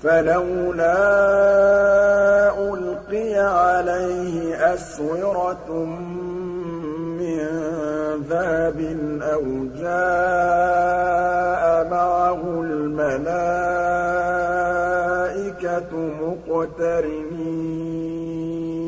فَلَوْلَا أُلْقِيَ عَلَيْهِ أَسْوِرَةٌ مِّن ذَهَبٍ أَوْ جَاءَ مَعَهُ الْمَلَائِكَةُ مُقْتَرِنِينَ